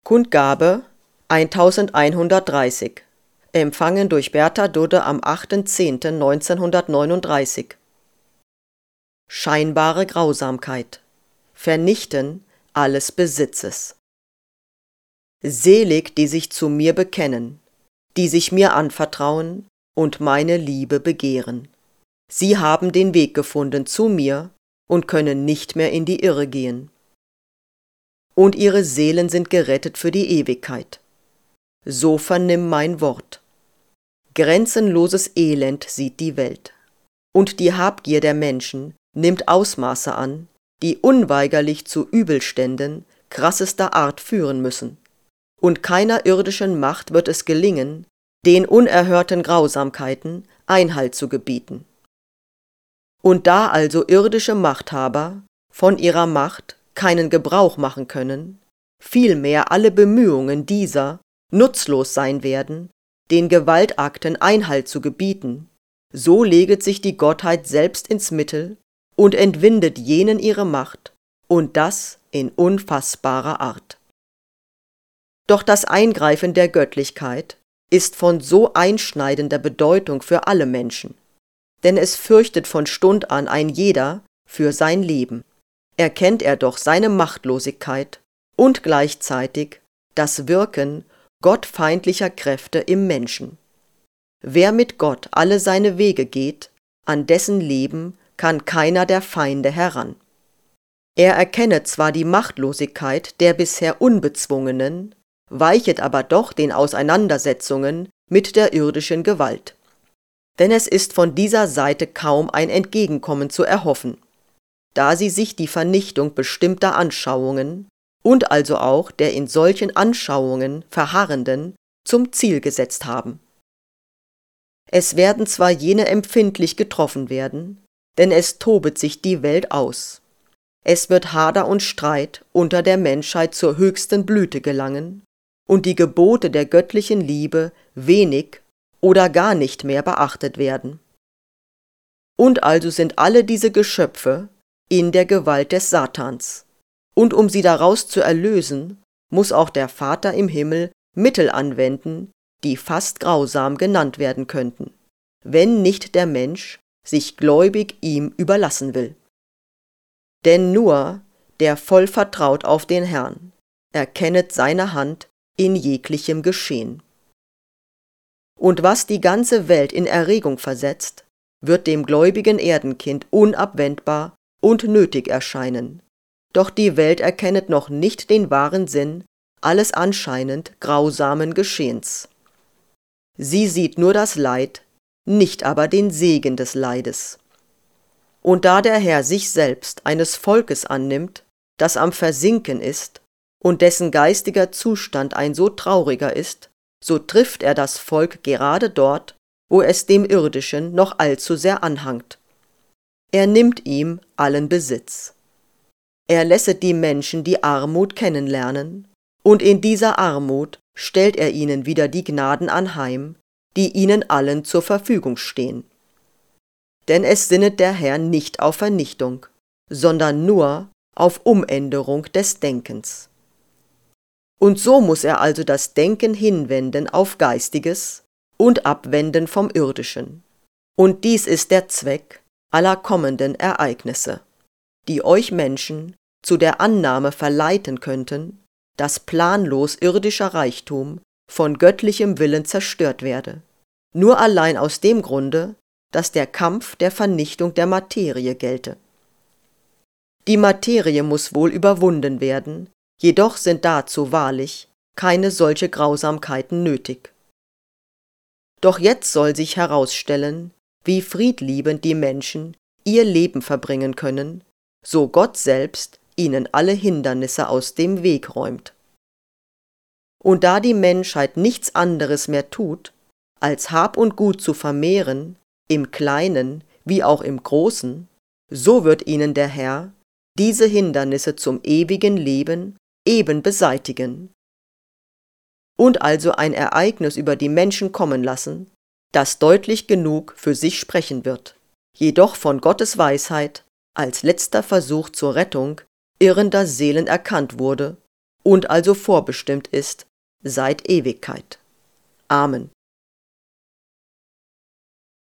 Kundgabe 1130. Empfangen durch Bertha Dudde am 8.10.1939. Scheinbare Grausamkeit. Vernichten alles Besitzes. Selig, die sich zu mir bekennen, die sich mir anvertrauen und meine Liebe begehren. Sie haben den Weg gefunden zu mir und können nicht mehr in die Irre gehen. Und ihre Seelen sind gerettet für die Ewigkeit. So vernimm mein Wort. Grenzenloses Elend sieht die Welt. Und die Habgier der Menschen nimmt Ausmaße an, die unweigerlich zu Übelständen krassester Art führen müssen. Und keiner irdischen Macht wird es gelingen, den unerhörten Grausamkeiten Einhalt zu gebieten. Und da also irdische Machthaber von ihrer Macht keinen Gebrauch machen können, vielmehr alle Bemühungen dieser nutzlos sein werden, den Gewaltakten Einhalt zu gebieten, so leget sich die Gottheit selbst ins Mittel und entwindet jenen ihre Macht, und das in unfassbarer Art. Doch das Eingreifen der Göttlichkeit ist von so einschneidender Bedeutung für alle Menschen, denn es fürchtet von Stund an ein jeder für sein Leben. Erkennt er doch seine Machtlosigkeit und gleichzeitig das Wirken gottfeindlicher Kräfte im Menschen. Wer mit Gott alle seine Wege geht, an dessen Leben kann keiner der Feinde heran. Er erkenne zwar die Machtlosigkeit der bisher Unbezwungenen, weichet aber doch den Auseinandersetzungen mit der irdischen Gewalt. Denn es ist von dieser Seite kaum ein Entgegenkommen zu erhoffen, da sie sich die Vernichtung bestimmter Anschauungen und also auch der in solchen Anschauungen Verharrenden zum Ziel gesetzt haben. Es werden zwar jene empfindlich getroffen werden, denn es tobet sich die Welt aus. Es wird Hader und Streit unter der Menschheit zur höchsten Blüte gelangen und die Gebote der göttlichen Liebe wenig oder gar nicht mehr beachtet werden. Und also sind alle diese Geschöpfe in der Gewalt des Satans, und um sie daraus zu erlösen, muss auch der Vater im Himmel Mittel anwenden, die fast grausam genannt werden könnten, wenn nicht der Mensch sich gläubig ihm überlassen will. Denn nur der voll vertraut auf den Herrn erkennet seine Hand in jeglichem Geschehen. Und was die ganze Welt in Erregung versetzt, wird dem gläubigen Erdenkind unabwendbar und nötig erscheinen. Doch die Welt erkennet noch nicht den wahren Sinn alles anscheinend grausamen Geschehens. Sie sieht nur das Leid, nicht aber den Segen des Leides. Und da der Herr sich selbst eines Volkes annimmt, das am Versinken ist und dessen geistiger Zustand ein so trauriger ist, so trifft er das Volk gerade dort, wo es dem Irdischen noch allzu sehr anhangt. Er nimmt ihm allen Besitz. Er lässet die Menschen die Armut kennenlernen, und in dieser Armut stellt er ihnen wieder die Gnaden anheim, die ihnen allen zur Verfügung stehen. Denn es sinnet der Herr nicht auf Vernichtung, sondern nur auf Umänderung des Denkens. Und so muß er also das Denken hinwenden auf Geistiges und abwenden vom Irdischen. Und dies ist der Zweck aller kommenden Ereignisse, die euch Menschen zu der Annahme verleiten könnten, dass planlos irdischer Reichtum von göttlichem Willen zerstört werde, nur allein aus dem Grunde, dass der Kampf der Vernichtung der Materie gelte. Die Materie muß wohl überwunden werden, jedoch sind dazu wahrlich keine solche Grausamkeiten nötig. Doch jetzt soll sich herausstellen, wie friedliebend die Menschen ihr Leben verbringen können, so Gott selbst ihnen alle Hindernisse aus dem Weg räumt. Und da die Menschheit nichts anderes mehr tut, als Hab und Gut zu vermehren, im Kleinen wie auch im Großen, so wird ihnen der Herr diese Hindernisse zum ewigen Leben eben beseitigen und also ein Ereignis über die Menschen kommen lassen, das deutlich genug für sich sprechen wird, jedoch von Gottes Weisheit als letzter Versuch zur Rettung irrender Seelen erkannt wurde und also vorbestimmt ist seit Ewigkeit. Amen.